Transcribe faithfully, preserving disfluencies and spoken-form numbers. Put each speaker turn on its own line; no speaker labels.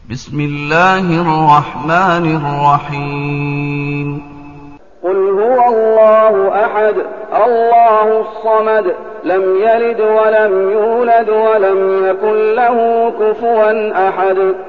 بسم الله الرحمن الرحيم.
قل هو الله أحد الله الصمد لم يلد ولم يولد ولم يكن له كفوا أحد.